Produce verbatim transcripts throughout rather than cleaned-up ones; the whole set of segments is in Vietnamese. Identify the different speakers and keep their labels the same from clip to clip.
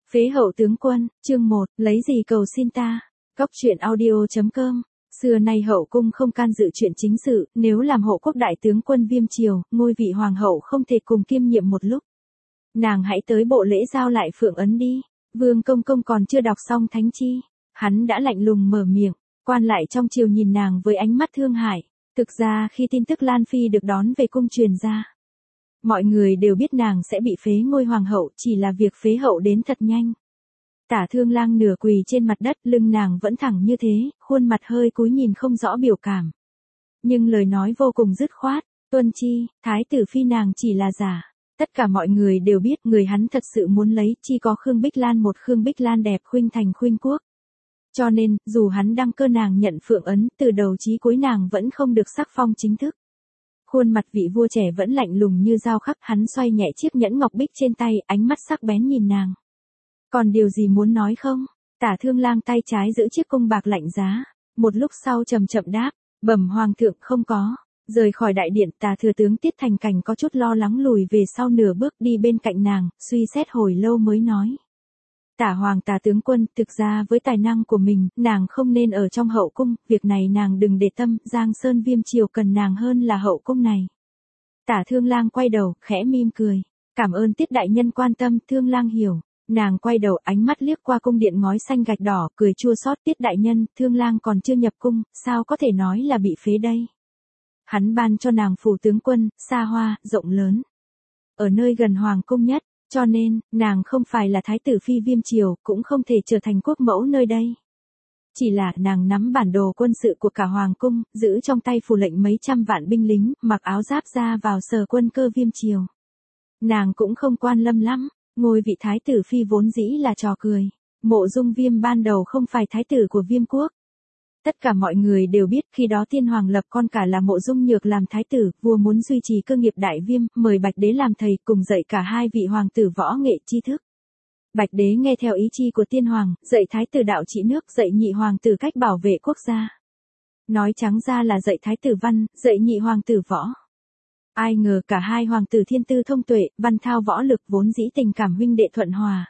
Speaker 1: Phế hậu tướng quân, chương một, lấy gì cầu xin ta? Góc truyện audio.com. Xưa nay hậu cung không can dự chuyện chính sự, nếu làm hộ quốc đại tướng quân Viêm Triều, ngôi vị hoàng hậu không thể cùng kiêm nhiệm một lúc. Nàng hãy tới bộ lễ giao lại phượng ấn đi. Vương công công còn chưa đọc xong thánh chi, hắn đã lạnh lùng mở miệng, quan lại trong triều nhìn nàng với ánh mắt thương hại. Thực ra khi tin tức Lan Phi được đón về cung truyền ra, mọi người đều biết nàng sẽ bị phế ngôi hoàng hậu, chỉ là việc phế hậu đến thật nhanh. Tả Thương Lang nửa quỳ trên mặt đất, lưng nàng vẫn thẳng như thế, khuôn mặt hơi cúi nhìn không rõ biểu cảm. Nhưng lời nói vô cùng dứt khoát, Tuân Chi, thái tử phi nàng chỉ là giả. Tất cả mọi người đều biết người hắn thật sự muốn lấy chỉ có Khương Bích Lan, một Khương Bích Lan đẹp khuynh thành khuynh quốc. Cho nên, dù hắn đăng cơ nàng nhận phượng ấn, từ đầu chí cuối nàng vẫn không được sắc phong chính thức. Khuôn mặt vị vua trẻ vẫn lạnh lùng như dao khắc, hắn xoay nhẹ chiếc nhẫn ngọc bích trên tay, ánh mắt sắc bén nhìn nàng. Còn điều gì muốn nói không? Tả Thương Lang tay trái giữ chiếc cung bạc lạnh giá, một lúc sau chậm chậm đáp, bẩm hoàng thượng không có. Rời khỏi đại điện, Tả thừa tướng Tiết Thành Cảnh có chút lo lắng lùi về sau nửa bước đi bên cạnh nàng, suy xét hồi lâu mới nói. Tả hoàng tả tướng quân, thực ra với tài năng của mình, nàng không nên ở trong hậu cung, việc này nàng đừng để tâm, Giang Sơn Viêm Triều cần nàng hơn là hậu cung này. Tả Thương Lang quay đầu, khẽ mỉm cười, cảm ơn Tiết đại nhân quan tâm, Thương Lang hiểu. Nàng quay đầu, ánh mắt liếc qua cung điện ngói xanh gạch đỏ, cười chua xót, Tiết đại nhân, Thương Lang còn chưa nhập cung, sao có thể nói là bị phế đây. Hắn ban cho nàng phủ tướng quân, xa hoa, rộng lớn, ở nơi gần hoàng cung nhất, cho nên, nàng không phải là thái tử phi Viêm Triều, cũng không thể trở thành quốc mẫu nơi đây. Chỉ là, nàng nắm bản đồ quân sự của cả hoàng cung, giữ trong tay phủ lệnh mấy trăm vạn binh lính, mặc áo giáp ra vào sở quân cơ Viêm Triều. Nàng cũng không quan lâm lắm, ngôi vị thái tử phi vốn dĩ là trò cười. Mộ Dung Viêm ban đầu không phải thái tử của Viêm quốc. Tất cả mọi người đều biết khi đó tiên hoàng lập con cả là Mộ Dung Nhược làm thái tử, vua muốn duy trì cơ nghiệp đại Viêm, mời Bạch Đế làm thầy cùng dạy cả hai vị hoàng tử võ nghệ tri thức. Bạch Đế nghe theo ý chi của tiên hoàng, dạy thái tử đạo trị nước, dạy nhị hoàng tử cách bảo vệ quốc gia. Nói trắng ra là dạy thái tử văn, dạy nhị hoàng tử võ. Ai ngờ cả hai hoàng tử thiên tư thông tuệ, văn thao võ lực, vốn dĩ tình cảm huynh đệ thuận hòa.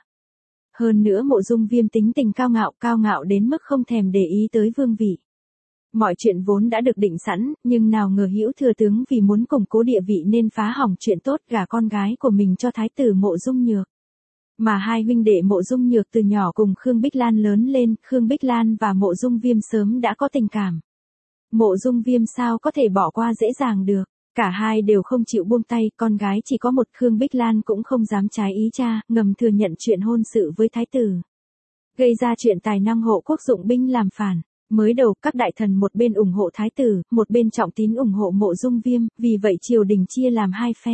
Speaker 1: Hơn nữa Mộ Dung Viêm tính tình cao ngạo, cao ngạo đến mức không thèm để ý tới vương vị. Mọi chuyện vốn đã được định sẵn, nhưng nào ngờ Hữu thừa tướng vì muốn củng cố địa vị nên phá hỏng chuyện tốt, gả con gái của mình cho thái tử Mộ Dung Nhược. Mà hai huynh đệ Mộ Dung Nhược từ nhỏ cùng Khương Bích Lan lớn lên, Khương Bích Lan và Mộ Dung Viêm sớm đã có tình cảm. Mộ Dung Viêm sao có thể bỏ qua dễ dàng được. Cả hai đều không chịu buông tay, con gái chỉ có một, Khương Bích Lan cũng không dám trái ý cha, ngầm thừa nhận chuyện hôn sự với thái tử. Gây ra chuyện tài năng hộ quốc dụng binh làm phản. Mới đầu, các đại thần một bên ủng hộ thái tử, một bên trọng tín ủng hộ Mộ Dung Viêm, vì vậy triều đình chia làm hai phe.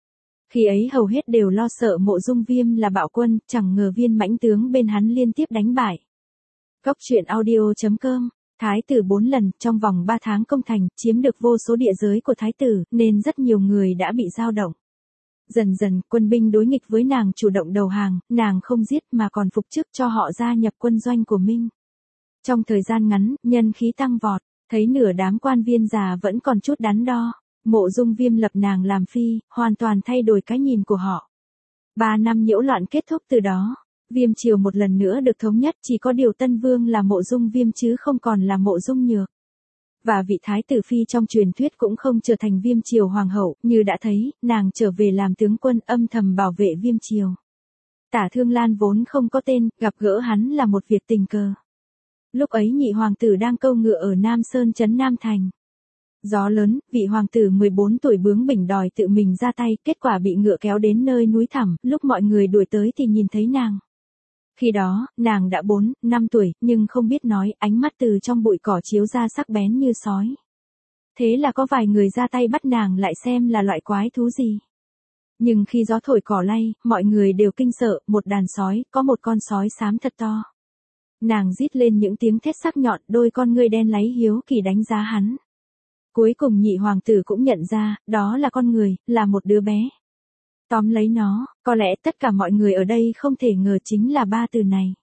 Speaker 1: Khi ấy hầu hết đều lo sợ Mộ Dung Viêm là bạo quân, chẳng ngờ viên mãnh tướng bên hắn liên tiếp đánh bại. Góc truyện audio.com. Thái tử bốn lần trong vòng ba tháng công thành, chiếm được vô số địa giới của thái tử, nên rất nhiều người đã bị dao động. Dần dần, quân binh đối nghịch với nàng chủ động đầu hàng, nàng không giết mà còn phục chức cho họ gia nhập quân doanh của Minh. Trong thời gian ngắn, nhân khí tăng vọt, thấy nửa đám quan viên già vẫn còn chút đắn đo. Mộ Dung Viêm lập nàng làm phi, hoàn toàn thay đổi cái nhìn của họ. Ba năm nhiễu loạn kết thúc từ đó. Viêm Triều một lần nữa được thống nhất, chỉ có điều Tân Vương là Mộ Dung Viêm chứ không còn là Mộ Dung Nhược. Và vị thái tử phi trong truyền thuyết cũng không trở thành Viêm Triều hoàng hậu, như đã thấy, nàng trở về làm tướng quân âm thầm bảo vệ Viêm Triều. Tả Thương Lan vốn không có tên, gặp gỡ hắn là một việc tình cờ. Lúc ấy nhị hoàng tử đang câu ngựa ở Nam Sơn trấn Nam Thành. Gió lớn, vị hoàng tử mười bốn tuổi bướng bỉnh đòi tự mình ra tay, kết quả bị ngựa kéo đến nơi núi thẳm, lúc mọi người đuổi tới thì nhìn thấy nàng. Khi đó, nàng đã bốn, năm tuổi, nhưng không biết nói, ánh mắt từ trong bụi cỏ chiếu ra sắc bén như sói. Thế là có vài người ra tay bắt nàng lại xem là loại quái thú gì. Nhưng khi gió thổi cỏ lay, mọi người đều kinh sợ, một đàn sói, có một con sói xám thật to. Nàng rít lên những tiếng thét sắc nhọn, đôi con ngươi đen láy hiếu kỳ đánh giá hắn. Cuối cùng nhị hoàng tử cũng nhận ra, đó là con người, là một đứa bé. Tóm lấy nó, có lẽ tất cả mọi người ở đây không thể ngờ chính là ba từ này.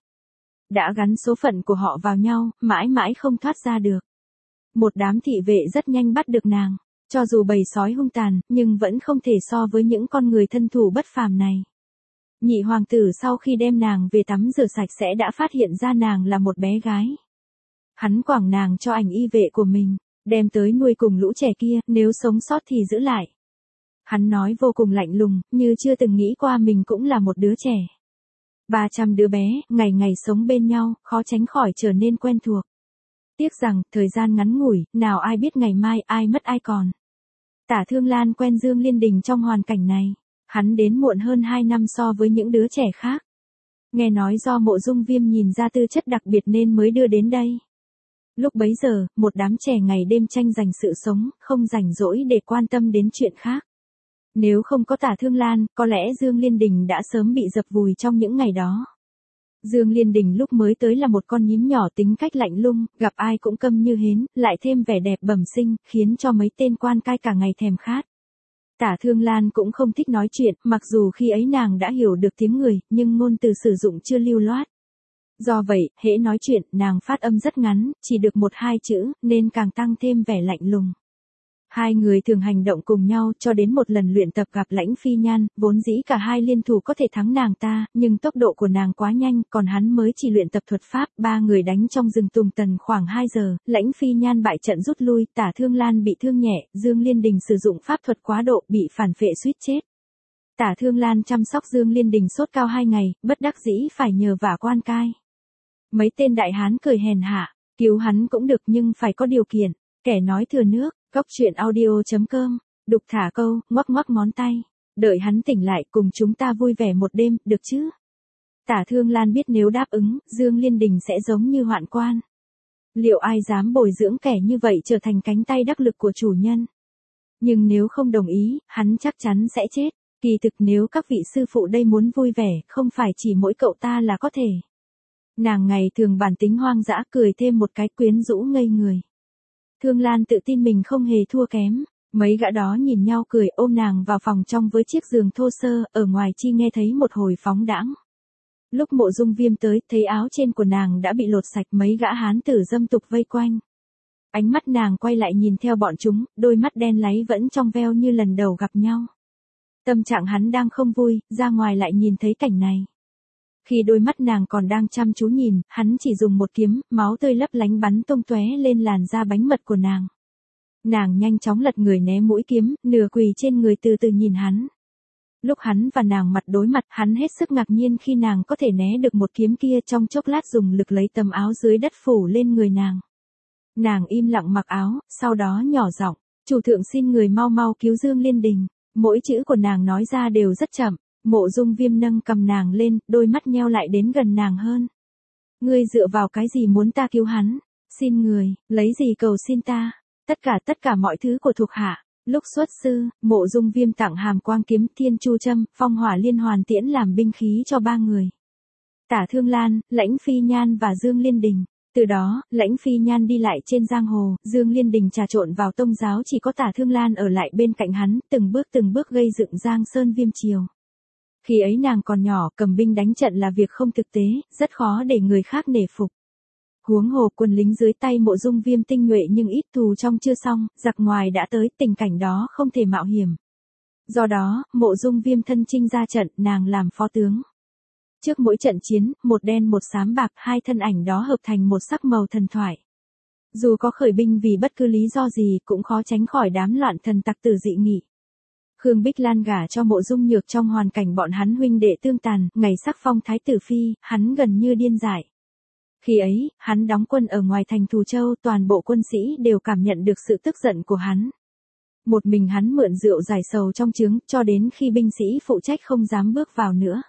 Speaker 1: Đã gắn số phận của họ vào nhau, mãi mãi không thoát ra được. Một đám thị vệ rất nhanh bắt được nàng, cho dù bầy sói hung tàn, nhưng vẫn không thể so với những con người thân thủ bất phàm này. Nhị hoàng tử sau khi đem nàng về tắm rửa sạch sẽ đã phát hiện ra nàng là một bé gái. Hắn quẳng nàng cho ảnh y vệ của mình, đem tới nuôi cùng lũ trẻ kia, nếu sống sót thì giữ lại. Hắn nói vô cùng lạnh lùng, như chưa từng nghĩ qua mình cũng là một đứa trẻ. ba trăm đứa bé, ngày ngày sống bên nhau, khó tránh khỏi trở nên quen thuộc. Tiếc rằng, thời gian ngắn ngủi, nào ai biết ngày mai ai mất ai còn. Tả Thương Lan quen Dương Liên Đình trong hoàn cảnh này. Hắn đến muộn hơn hai năm so với những đứa trẻ khác. Nghe nói do Mộ Dung Viêm nhìn ra tư chất đặc biệt nên mới đưa đến đây. Lúc bấy giờ, một đám trẻ ngày đêm tranh giành sự sống, không rảnh rỗi để quan tâm đến chuyện khác. Nếu không có Tả Thương Lan, có lẽ Dương Liên Đình đã sớm bị dập vùi trong những ngày đó. Dương Liên Đình lúc mới tới là một con nhím nhỏ tính cách lạnh lùng, gặp ai cũng câm như hến, lại thêm vẻ đẹp bẩm sinh, khiến cho mấy tên quan cai cả ngày thèm khát. Tả Thương Lan cũng không thích nói chuyện, mặc dù khi ấy nàng đã hiểu được tiếng người, nhưng ngôn từ sử dụng chưa lưu loát. Do vậy, hễ nói chuyện, nàng phát âm rất ngắn, chỉ được một hai chữ, nên càng tăng thêm vẻ lạnh lùng. Hai người thường hành động cùng nhau cho đến một lần luyện tập gặp Lãnh Phi Nhan, vốn dĩ cả hai liên thủ có thể thắng nàng ta, nhưng tốc độ của nàng quá nhanh, còn hắn mới chỉ luyện tập thuật pháp, ba người đánh trong rừng tùng tần khoảng hai giờ, Lãnh Phi Nhan bại trận rút lui, Tả Thương Lan bị thương nhẹ, Dương Liên Đình sử dụng pháp thuật quá độ, bị phản phệ suýt chết. Tả Thương Lan chăm sóc Dương Liên Đình sốt cao hai ngày, bất đắc dĩ phải nhờ vả quan cai. Mấy tên đại hán cười hèn hạ, cứu hắn cũng được nhưng phải có điều kiện, kẻ nói thừa nước. Cốc truyện audio chấm com, đục thả câu, ngoắc ngoắc ngón tay. Đợi hắn tỉnh lại cùng chúng ta vui vẻ một đêm, được chứ? Tả Thương Lan biết nếu đáp ứng, Dương Liên Đình sẽ giống như hoạn quan. Liệu ai dám bồi dưỡng kẻ như vậy trở thành cánh tay đắc lực của chủ nhân? Nhưng nếu không đồng ý, hắn chắc chắn sẽ chết. Kỳ thực nếu các vị sư phụ đây muốn vui vẻ, không phải chỉ mỗi cậu ta là có thể. Nàng ngày thường bản tính hoang dã cười thêm một cái quyến rũ ngây người. Thương Lan tự tin mình không hề thua kém, mấy gã đó nhìn nhau cười ôm nàng vào phòng trong với chiếc giường thô sơ, ở ngoài chi nghe thấy một hồi phóng đãng. Lúc Mộ Dung Viêm tới, thấy áo trên của nàng đã bị lột sạch, mấy gã hán tử dâm tục vây quanh. Ánh mắt nàng quay lại nhìn theo bọn chúng, đôi mắt đen láy vẫn trong veo như lần đầu gặp nhau. Tâm trạng hắn đang không vui, ra ngoài lại nhìn thấy cảnh này. Khi đôi mắt nàng còn đang chăm chú nhìn, hắn chỉ dùng một kiếm, máu tươi lấp lánh bắn tung tóe lên làn da bánh mật của nàng. Nàng nhanh chóng lật người né mũi kiếm, nửa quỳ trên người từ từ nhìn hắn. Lúc hắn và nàng mặt đối mặt, hắn hết sức ngạc nhiên khi nàng có thể né được một kiếm kia, trong chốc lát dùng lực lấy tấm áo dưới đất phủ lên người nàng. Nàng im lặng mặc áo, sau đó nhỏ giọng, chủ thượng xin người mau mau cứu Dương Liên Đình. Mỗi chữ của nàng nói ra đều rất chậm. Mộ Dung Viêm nâng cầm nàng lên, đôi mắt nheo lại đến gần nàng hơn. Ngươi dựa vào cái gì muốn ta cứu hắn? Xin người, lấy gì cầu xin ta? Tất cả tất cả mọi thứ của thuộc hạ. Lúc xuất sư, Mộ Dung Viêm tặng Hàm Quang kiếm, Thiên Chu châm, Phong Hỏa Liên Hoàn tiễn làm binh khí cho ba người. Tả Thương Lan, Lãnh Phi Nhan và Dương Liên Đình. Từ đó, Lãnh Phi Nhan đi lại trên giang hồ, Dương Liên Đình trà trộn vào tông giáo, chỉ có Tả Thương Lan ở lại bên cạnh hắn, từng bước từng bước gây dựng Giang Sơn Viêm Triều. Khi ấy nàng còn nhỏ, cầm binh đánh trận là việc không thực tế, rất khó để người khác nể phục. Huống hồ quân lính dưới tay Mộ Dung Viêm tinh nhuệ nhưng ít thù trong chưa xong, giặc ngoài đã tới, tình cảnh đó không thể mạo hiểm. Do đó, Mộ Dung Viêm thân chinh ra trận, nàng làm phó tướng. Trước mỗi trận chiến, một đen một xám bạc, hai thân ảnh đó hợp thành một sắc màu thần thoại. Dù có khởi binh vì bất cứ lý do gì, cũng khó tránh khỏi đám loạn thần tặc tử dị nghị. Khương Bích Lan gả cho Mộ Dung Nhược trong hoàn cảnh bọn hắn huynh đệ tương tàn, ngày sắc phong thái tử phi, hắn gần như điên dại. Khi ấy, hắn đóng quân ở ngoài thành Thù Châu, toàn bộ quân sĩ đều cảm nhận được sự tức giận của hắn. Một mình hắn mượn rượu giải sầu trong trướng, cho đến khi binh sĩ phụ trách không dám bước vào nữa.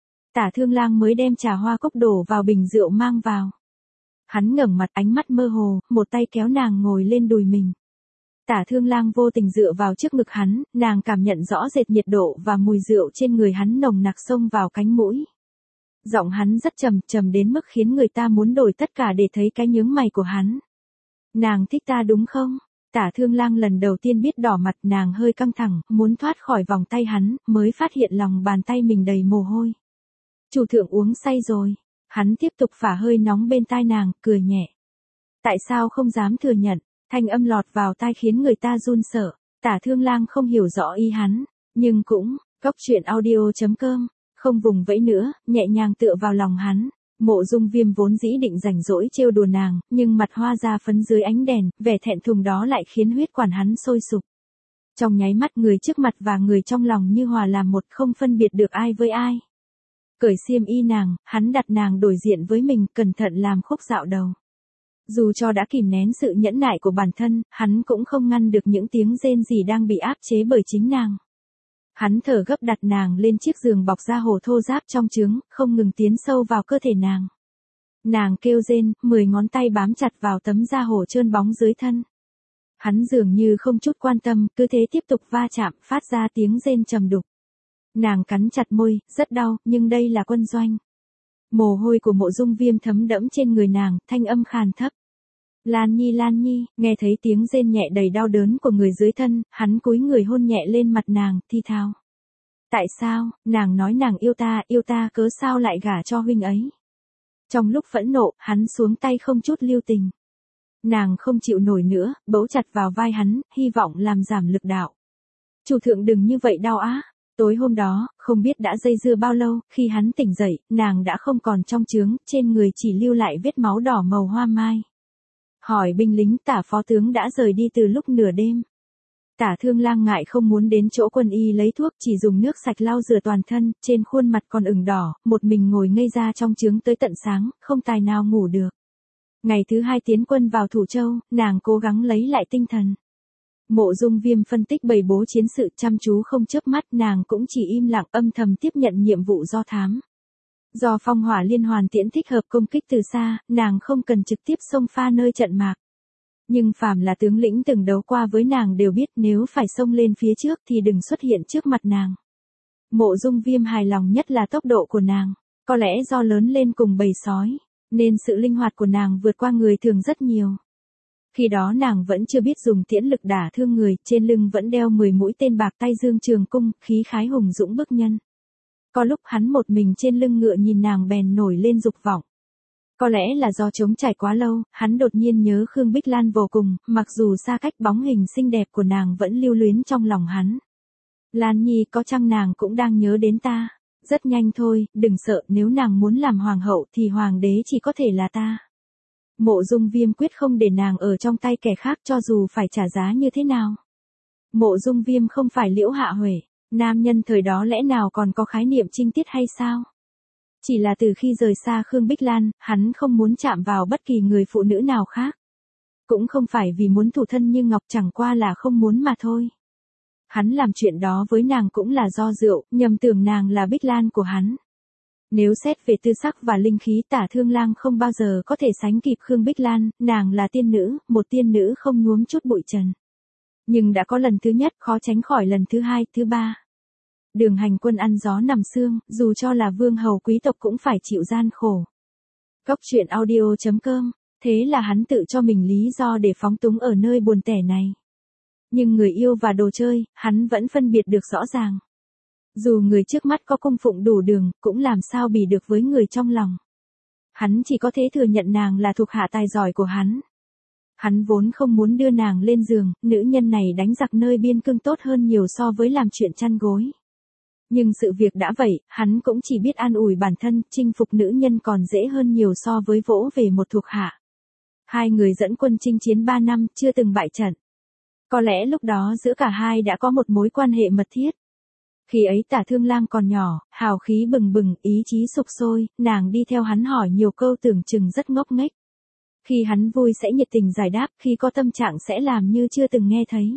Speaker 1: Tả Thương Lang mới đem trà hoa cốc đổ vào bình rượu mang vào. Hắn ngẩng mặt, ánh mắt mơ hồ, một tay kéo nàng ngồi lên đùi mình. Tả Thương Lang vô tình dựa vào trước ngực hắn, nàng cảm nhận rõ rệt nhiệt độ và mùi rượu trên người hắn nồng nặc xông vào cánh mũi. Giọng hắn rất trầm, trầm đến mức khiến người ta muốn đổi tất cả để thấy cái nhướng mày của hắn. Nàng thích ta đúng không? Tả Thương Lang lần đầu tiên biết đỏ mặt, nàng hơi căng thẳng, muốn thoát khỏi vòng tay hắn, mới phát hiện lòng bàn tay mình đầy mồ hôi. Chủ thượng uống say rồi. Hắn tiếp tục phả hơi nóng bên tai nàng, cười nhẹ. Tại sao không dám thừa nhận? Thanh âm lọt vào tai khiến người ta run sợ. Tả Thương Lang không hiểu rõ ý hắn, nhưng cũng, cốc truyện audio chấm com không vùng vẫy nữa, nhẹ nhàng tựa vào lòng hắn. Mộ Dung Viêm vốn dĩ định rảnh rỗi trêu đùa nàng, nhưng mặt hoa da phấn dưới ánh đèn, vẻ thẹn thùng đó lại khiến huyết quản hắn sôi sục. Trong nháy mắt người trước mặt và người trong lòng như hòa làm một, không phân biệt được ai với ai. Cởi xiêm y nàng, hắn đặt nàng đối diện với mình, cẩn thận làm khúc dạo đầu. Dù cho đã kìm nén sự nhẫn nại của bản thân, hắn cũng không ngăn được những tiếng rên rỉ đang bị áp chế bởi chính nàng. Hắn thở gấp đặt nàng lên chiếc giường bọc da hổ thô ráp trong trứng, không ngừng tiến sâu vào cơ thể nàng. Nàng kêu rên, mười ngón tay bám chặt vào tấm da hổ trơn bóng dưới thân. Hắn dường như không chút quan tâm, cứ thế tiếp tục va chạm, phát ra tiếng rên trầm đục. Nàng cắn chặt môi, rất đau, nhưng đây là quân doanh. Mồ hôi của Mộ Dung Viêm thấm đẫm trên người nàng, thanh âm khàn thấp. Lan Nhi Lan Nhi, nghe thấy tiếng rên nhẹ đầy đau đớn của người dưới thân, hắn cúi người hôn nhẹ lên mặt nàng, thi thao. Tại sao, nàng nói nàng yêu ta, yêu ta cớ sao lại gả cho huynh ấy. Trong lúc phẫn nộ, hắn xuống tay không chút lưu tình. Nàng không chịu nổi nữa, bấu chặt vào vai hắn, hy vọng làm giảm lực đạo. Chủ thượng đừng như vậy đau á. Tối hôm đó, không biết đã dây dưa bao lâu, khi hắn tỉnh dậy, nàng đã không còn trong trướng, trên người chỉ lưu lại vết máu đỏ màu hoa mai. Hỏi binh lính, Tả phó tướng đã rời đi từ lúc nửa đêm. Tả Thương Lang ngại không muốn đến chỗ quân y lấy thuốc, chỉ dùng nước sạch lau rửa toàn thân, trên khuôn mặt còn ửng đỏ, một mình ngồi ngây ra trong trướng tới tận sáng, không tài nào ngủ được. Ngày thứ hai tiến quân vào Thủ Châu, nàng cố gắng lấy lại tinh thần. Mộ Dung Viêm phân tích bày bố chiến sự, chăm chú không chớp mắt, nàng cũng chỉ im lặng âm thầm tiếp nhận nhiệm vụ do thám. Do phong hỏa liên hoàn tiễn thích hợp công kích từ xa, nàng không cần trực tiếp xông pha nơi trận mạc. Nhưng phàm là tướng lĩnh từng đấu qua với nàng đều biết nếu phải xông lên phía trước thì đừng xuất hiện trước mặt nàng. Mộ Dung Viêm hài lòng nhất là tốc độ của nàng, có lẽ do lớn lên cùng bầy sói, nên sự linh hoạt của nàng vượt qua người thường rất nhiều. Khi đó nàng vẫn chưa biết dùng tiễn lực đả thương người, trên lưng vẫn đeo mười mũi tên bạc tay dương trường cung, khí khái hùng dũng bức nhân. Có lúc hắn một mình trên lưng ngựa nhìn nàng bèn nổi lên dục vọng. Có lẽ là do trống trải quá lâu, hắn đột nhiên nhớ Khương Bích Lan vô cùng, mặc dù xa cách bóng hình xinh đẹp của nàng vẫn lưu luyến trong lòng hắn. Lan Nhi, có chăng nàng cũng đang nhớ đến ta? Rất nhanh thôi, đừng sợ, nếu nàng muốn làm hoàng hậu thì hoàng đế chỉ có thể là ta. Mộ Dung Viêm quyết không để nàng ở trong tay kẻ khác cho dù phải trả giá như thế nào. Mộ Dung Viêm không phải Liễu Hạ Huệ, nam nhân thời đó lẽ nào còn có khái niệm trinh tiết hay sao? Chỉ là từ khi rời xa Khương Bích Lan, hắn không muốn chạm vào bất kỳ người phụ nữ nào khác. Cũng không phải vì muốn thủ thân như ngọc, chẳng qua là không muốn mà thôi. Hắn làm chuyện đó với nàng cũng là do rượu, nhầm tưởng nàng là Bích Lan của hắn. Nếu xét về tư sắc và linh khí, Tả Thương Lang không bao giờ có thể sánh kịp Khương Bích Lan, nàng là tiên nữ, một tiên nữ không nhuốm chút bụi trần. Nhưng đã có lần thứ nhất, khó tránh khỏi lần thứ hai, thứ ba. Đường hành quân ăn gió nằm sương, dù cho là vương hầu quý tộc cũng phải chịu gian khổ. Góc truyện audio chấm com, thế là hắn tự cho mình lý do để phóng túng ở nơi buồn tẻ này. Nhưng người yêu và đồ chơi, hắn vẫn phân biệt được rõ ràng. Dù người trước mắt có cung phụng đủ đường, cũng làm sao bì được với người trong lòng. Hắn chỉ có thể thừa nhận nàng là thuộc hạ tài giỏi của hắn. Hắn vốn không muốn đưa nàng lên giường, nữ nhân này đánh giặc nơi biên cương tốt hơn nhiều so với làm chuyện chăn gối. Nhưng sự việc đã vậy, hắn cũng chỉ biết an ủi bản thân, chinh phục nữ nhân còn dễ hơn nhiều so với vỗ về một thuộc hạ. Hai người dẫn quân chinh chiến ba năm, chưa từng bại trận. Có lẽ lúc đó giữa cả hai đã có một mối quan hệ mật thiết. Khi ấy Tả Thương Lang còn nhỏ, hào khí bừng bừng, ý chí sục sôi, nàng đi theo hắn hỏi nhiều câu tưởng chừng rất ngốc nghếch. Khi hắn vui sẽ nhiệt tình giải đáp, khi có tâm trạng sẽ làm như chưa từng nghe thấy.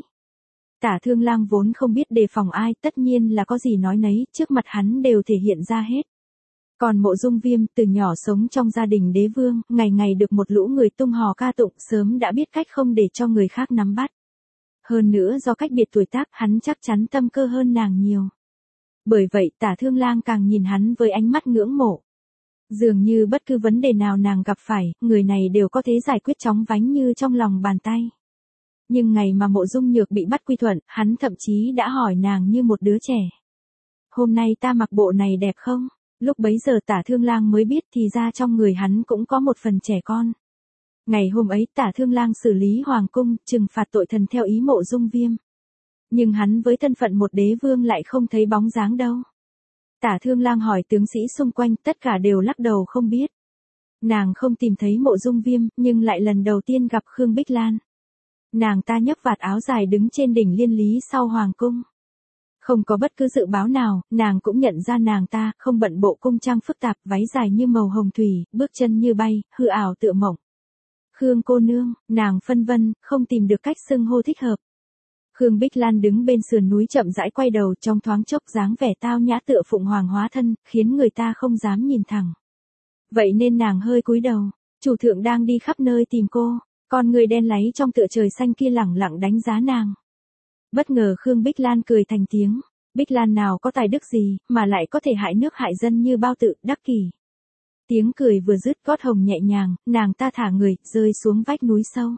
Speaker 1: Tả Thương Lang vốn không biết đề phòng ai, tất nhiên là có gì nói nấy, trước mặt hắn đều thể hiện ra hết. Còn Mộ Dung Viêm, từ nhỏ sống trong gia đình đế vương, ngày ngày được một lũ người tung hò ca tụng, sớm đã biết cách không để cho người khác nắm bắt. Hơn nữa do cách biệt tuổi tác, hắn chắc chắn tâm cơ hơn nàng nhiều. Bởi vậy Tả Thương Lang càng nhìn hắn với ánh mắt ngưỡng mộ. Dường như bất cứ vấn đề nào nàng gặp phải, người này đều có thể giải quyết chóng vánh như trong lòng bàn tay. Nhưng ngày mà Mộ Dung Nhược bị bắt quy thuận, hắn thậm chí đã hỏi nàng như một đứa trẻ. Hôm nay ta mặc bộ này đẹp không? Lúc bấy giờ Tả Thương Lang mới biết thì ra trong người hắn cũng có một phần trẻ con. Ngày hôm ấy Tả Thương Lang xử lý hoàng cung, trừng phạt tội thần theo ý Mộ Dung Viêm. Nhưng hắn với thân phận một đế vương lại không thấy bóng dáng đâu. Tả Thương Lang hỏi tướng sĩ xung quanh, tất cả đều lắc đầu không biết. Nàng không tìm thấy Mộ Dung Viêm, nhưng lại lần đầu tiên gặp Khương Bích Lan. Nàng ta nhấc vạt áo dài đứng trên đỉnh Liên Lý sau hoàng cung. Không có bất cứ dự báo nào, nàng cũng nhận ra nàng ta, không bận bộ cung trang phức tạp, váy dài như màu hồng thủy, bước chân như bay, hư ảo tựa mộng. Khương cô nương, nàng phân vân, không tìm được cách xưng hô thích hợp. Khương Bích Lan đứng bên sườn núi chậm rãi quay đầu, trong thoáng chốc dáng vẻ tao nhã tựa phụng hoàng hóa thân, khiến người ta không dám nhìn thẳng. Vậy nên nàng hơi cúi đầu, chủ thượng đang đi khắp nơi tìm cô, con người đen láy trong tựa trời xanh kia lẳng lặng đánh giá nàng. Bất ngờ Khương Bích Lan cười thành tiếng, Bích Lan nào có tài đức gì, mà lại có thể hại nước hại dân như bao tự, đắc kỷ. Tiếng cười vừa dứt, gót hồng nhẹ nhàng, nàng ta thả người, rơi xuống vách núi sâu.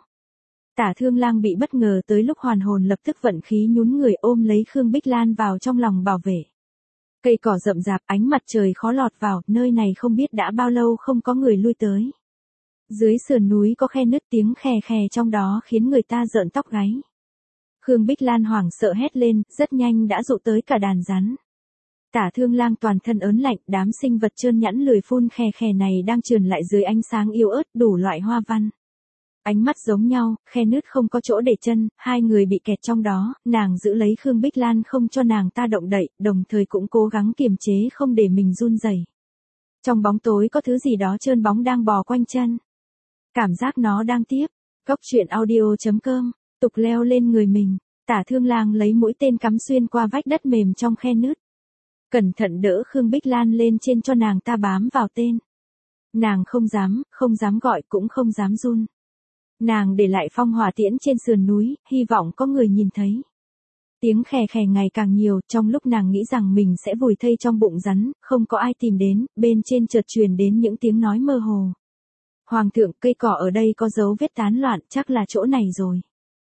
Speaker 1: Tả Thương Lang bị bất ngờ tới lúc hoàn hồn lập tức vận khí nhún người ôm lấy Khương Bích Lan vào trong lòng bảo vệ. Cây cỏ rậm rạp, ánh mặt trời khó lọt vào, nơi này không biết đã bao lâu không có người lui tới. Dưới sườn núi có khe nứt, tiếng khè khè trong đó khiến người ta rợn tóc gáy. Khương Bích Lan hoảng sợ hét lên, rất nhanh đã dụ tới cả đàn rắn. Tả Thương Lang toàn thân ớn lạnh, đám sinh vật trơn nhẵn lười phun khè khè này đang trườn lại dưới ánh sáng yếu ớt, đủ loại hoa văn. Ánh mắt giống nhau, khe nứt không có chỗ để chân, hai người bị kẹt trong đó, nàng giữ lấy Khương Bích Lan không cho nàng ta động đậy, đồng thời cũng cố gắng kiềm chế không để mình run rẩy. Trong bóng tối có thứ gì đó trơn bóng đang bò quanh chân. Cảm giác nó đang tiếp. Góc truyện audio chấm com, tục leo lên người mình, Tả Thương Lang lấy mũi tên cắm xuyên qua vách đất mềm trong khe nứt. Cẩn thận đỡ Khương Bích Lan lên trên cho nàng ta bám vào tên. Nàng không dám, không dám gọi cũng không dám run. Nàng để lại phong hỏa tiễn trên sườn núi, hy vọng có người nhìn thấy. Tiếng khè khè ngày càng nhiều, trong lúc nàng nghĩ rằng mình sẽ vùi thây trong bụng rắn, không có ai tìm đến, bên trên chợt truyền đến những tiếng nói mơ hồ. Hoàng thượng, cây cỏ ở đây có dấu vết tán loạn, chắc là chỗ này rồi.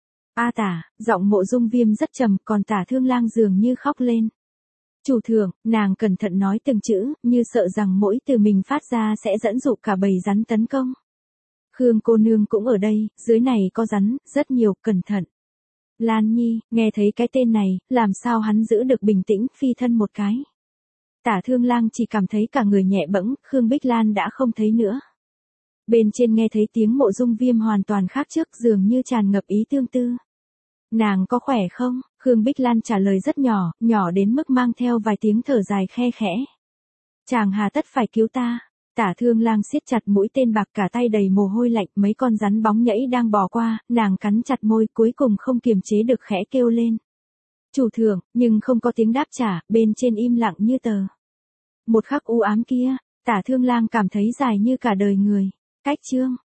Speaker 1: A Tả, giọng Mộ Dung Viêm rất trầm, còn Tả Thương Lang dường như khóc lên. Chủ thượng, nàng cẩn thận nói từng chữ, như sợ rằng mỗi từ mình phát ra sẽ dẫn dụ cả bầy rắn tấn công. Khương cô nương cũng ở đây, dưới này có rắn, rất nhiều, cẩn thận. Lan Nhi, nghe thấy cái tên này, làm sao hắn giữ được bình tĩnh, phi thân một cái. Tả Thương Lang chỉ cảm thấy cả người nhẹ bẫng, Khương Bích Lan đã không thấy nữa. Bên trên nghe thấy tiếng Mộ Dung Viêm hoàn toàn khác trước, dường như tràn ngập ý tương tư. Nàng có khỏe không? Khương Bích Lan trả lời rất nhỏ, nhỏ đến mức mang theo vài tiếng thở dài khe khẽ. Chàng hà tất phải cứu ta. Tả Thương Lang siết chặt mũi tên bạc, cả tay đầy mồ hôi lạnh, mấy con rắn bóng nhảy đang bò qua, nàng cắn chặt môi, cuối cùng không kiềm chế được khẽ kêu lên. Chủ thượng, nhưng không có tiếng đáp trả, bên trên im lặng như tờ. Một khắc u ám kia, Tả Thương Lang cảm thấy dài như cả đời người. Cách chương.